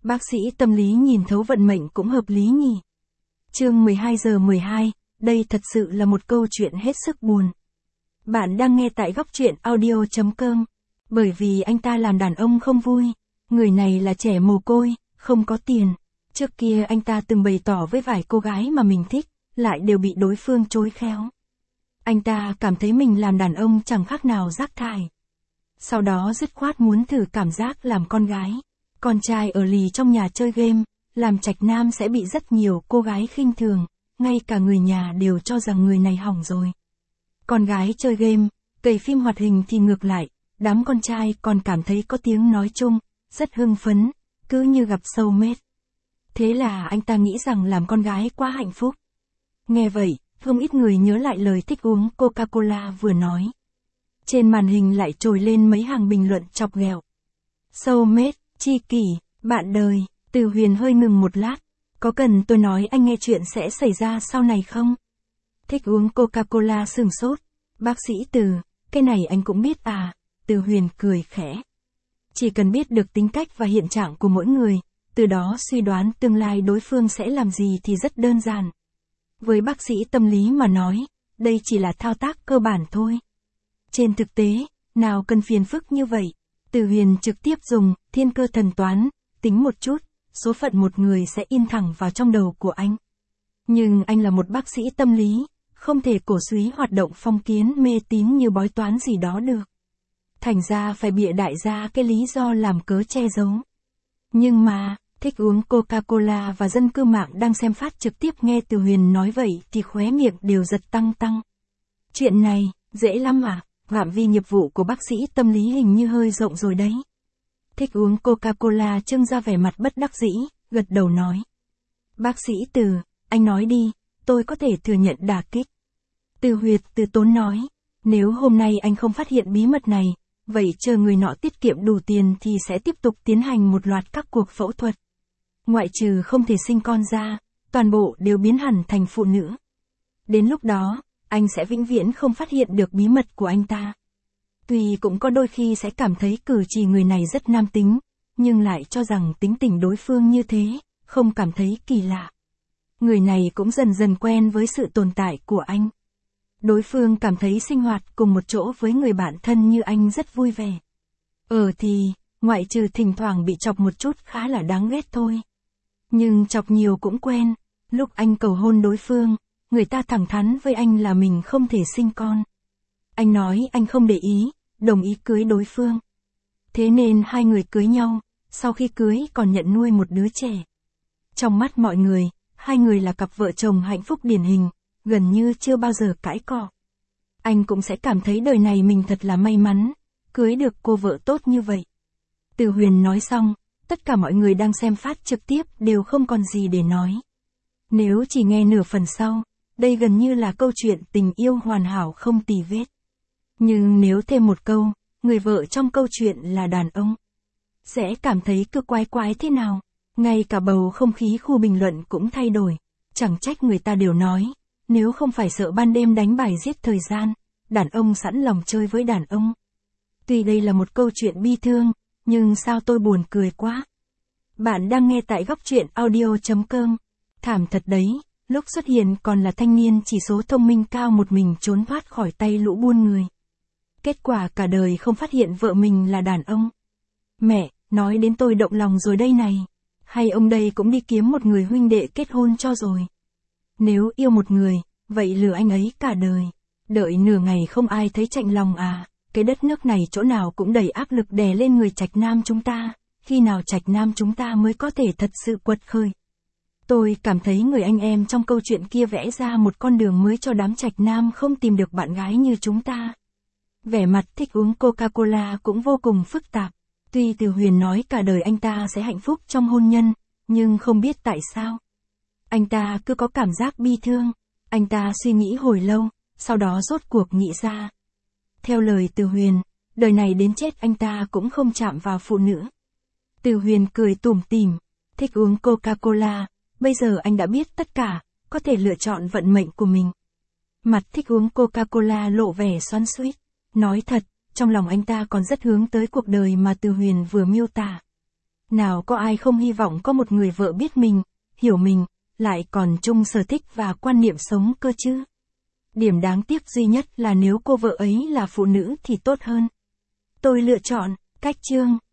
Bác sĩ tâm lý nhìn thấu vận mệnh cũng hợp lý nhỉ. Chương 12 giờ 12, đây thật sự là một câu chuyện hết sức buồn. Bạn đang nghe tại góc truyện audio.com. Bởi vì anh ta làm đàn ông không vui. Người này là trẻ mồ côi, không có tiền. Trước kia anh ta từng bày tỏ với vài cô gái mà mình thích, lại đều bị đối phương chối khéo. Anh ta cảm thấy mình làm đàn ông chẳng khác nào rác thải. Sau đó dứt khoát muốn thử cảm giác làm con gái. Con trai ở lì trong nhà chơi game, làm trạch nam sẽ bị rất nhiều cô gái khinh thường, ngay cả người nhà đều cho rằng người này hỏng rồi. Con gái chơi game, cày phim hoạt hình thì ngược lại, đám con trai còn cảm thấy có tiếng nói chung, rất hưng phấn, cứ như gặp soulmate. Thế là anh ta nghĩ rằng làm con gái quá hạnh phúc. Nghe vậy, không ít người nhớ lại lời thích uống Coca-Cola vừa nói. Trên màn hình lại trồi lên mấy hàng bình luận chọc ghẹo. Soulmate, tri kỷ, bạn đời. Từ Huyền hơi ngừng một lát. Có cần tôi nói anh nghe chuyện sẽ xảy ra sau này không? Thích uống Coca-Cola sửng sốt. Bác sĩ Từ, cái này anh cũng biết à? Từ Huyền cười khẽ. Chỉ cần biết được tính cách và hiện trạng của mỗi người, từ đó suy đoán tương lai đối phương sẽ làm gì thì rất đơn giản. Với bác sĩ tâm lý mà nói, đây chỉ là thao tác cơ bản thôi. Trên thực tế, nào cần phiền phức như vậy. Từ Huyền trực tiếp dùng thiên cơ thần toán, tính một chút, số phận một người sẽ in thẳng vào trong đầu của anh. Nhưng anh là một bác sĩ tâm lý, không thể cổ suý hoạt động phong kiến mê tín như bói toán gì đó được. Thành ra phải bịa đại ra cái lý do làm cớ che giấu. Nhưng mà, thích uống Coca-Cola và dân cư mạng đang xem phát trực tiếp nghe Từ Huyền nói vậy thì khóe miệng đều giật tăng tăng. Chuyện này, dễ lắm à? Phạm vi nghiệp vụ của bác sĩ tâm lý hình như hơi rộng rồi đấy. Thích uống Coca-Cola trưng ra vẻ mặt bất đắc dĩ, gật đầu nói. Bác sĩ Từ, anh nói đi, tôi có thể thừa nhận đả kích. Từ Huyệt từ tốn nói, nếu hôm nay anh không phát hiện bí mật này, vậy chờ người nọ tiết kiệm đủ tiền thì sẽ tiếp tục tiến hành một loạt các cuộc phẫu thuật. Ngoại trừ không thể sinh con ra, toàn bộ đều biến hẳn thành phụ nữ. Đến lúc đó, anh sẽ vĩnh viễn không phát hiện được bí mật của anh ta. Tuy cũng có đôi khi sẽ cảm thấy cử chỉ người này rất nam tính, nhưng lại cho rằng tính tình đối phương như thế, không cảm thấy kỳ lạ. Người này cũng dần dần quen với sự tồn tại của anh. Đối phương cảm thấy sinh hoạt cùng một chỗ với người bạn thân như anh rất vui vẻ. Thì, ngoại trừ thỉnh thoảng bị chọc một chút khá là đáng ghét thôi. Nhưng chọc nhiều cũng quen, lúc anh cầu hôn đối phương, người ta thẳng thắn với anh là mình không thể sinh con. Anh nói anh không để ý, đồng ý cưới đối phương. Thế nên hai người cưới nhau, sau khi cưới còn nhận nuôi một đứa trẻ. Trong mắt mọi người, hai người là cặp vợ chồng hạnh phúc điển hình, gần như chưa bao giờ cãi cọ. Anh cũng sẽ cảm thấy đời này mình thật là may mắn, cưới được cô vợ tốt như vậy. Từ Huyền nói xong, tất cả mọi người đang xem phát trực tiếp đều không còn gì để nói. Nếu chỉ nghe nửa phần sau, đây gần như là câu chuyện tình yêu hoàn hảo không tì vết. Nhưng nếu thêm một câu, người vợ trong câu chuyện là đàn ông, sẽ cảm thấy cứ quái quái thế nào. Ngay cả bầu không khí khu bình luận cũng thay đổi. Chẳng trách người ta đều nói, nếu không phải sợ ban đêm đánh bài giết thời gian, đàn ông sẵn lòng chơi với đàn ông. Tuy đây là một câu chuyện bi thương, nhưng sao tôi buồn cười quá. Bạn đang nghe tại góc truyện audio.com. Thảm thật đấy, lúc xuất hiện còn là thanh niên chỉ số thông minh cao một mình trốn thoát khỏi tay lũ buôn người. Kết quả cả đời không phát hiện vợ mình là đàn ông. Mẹ, nói đến tôi động lòng rồi đây này. Hay ông đây cũng đi kiếm một người huynh đệ kết hôn cho rồi. Nếu yêu một người, vậy lừa anh ấy cả đời. Đợi nửa ngày không ai thấy chạnh lòng à. Cái đất nước này chỗ nào cũng đầy áp lực đè lên người Trạch Nam chúng ta. Khi nào Trạch Nam chúng ta mới có thể thật sự quật khởi. Tôi cảm thấy người anh em trong câu chuyện kia vẽ ra một con đường mới cho đám Trạch Nam không tìm được bạn gái như chúng ta. Vẻ mặt thích uống Coca-Cola cũng vô cùng phức tạp. Tuy Từ Huyền nói cả đời anh ta sẽ hạnh phúc trong hôn nhân, nhưng không biết tại sao. Anh ta cứ có cảm giác bi thương. Anh ta suy nghĩ hồi lâu, sau đó rốt cuộc nghĩ ra. Theo lời Từ Huyền, đời này đến chết anh ta cũng không chạm vào phụ nữ. Từ Huyền cười tủm tỉm, thích uống Coca-Cola, bây giờ anh đã biết tất cả, có thể lựa chọn vận mệnh của mình. Mặt thích uống Coca-Cola lộ vẻ xoắn xuýt. Nói thật, trong lòng anh ta còn rất hướng tới cuộc đời mà Từ Huyền vừa miêu tả. Nào có ai không hy vọng có một người vợ biết mình, hiểu mình, lại còn chung sở thích và quan niệm sống cơ chứ. Điểm đáng tiếc duy nhất là nếu cô vợ ấy là phụ nữ thì tốt hơn. Tôi lựa chọn cách chương.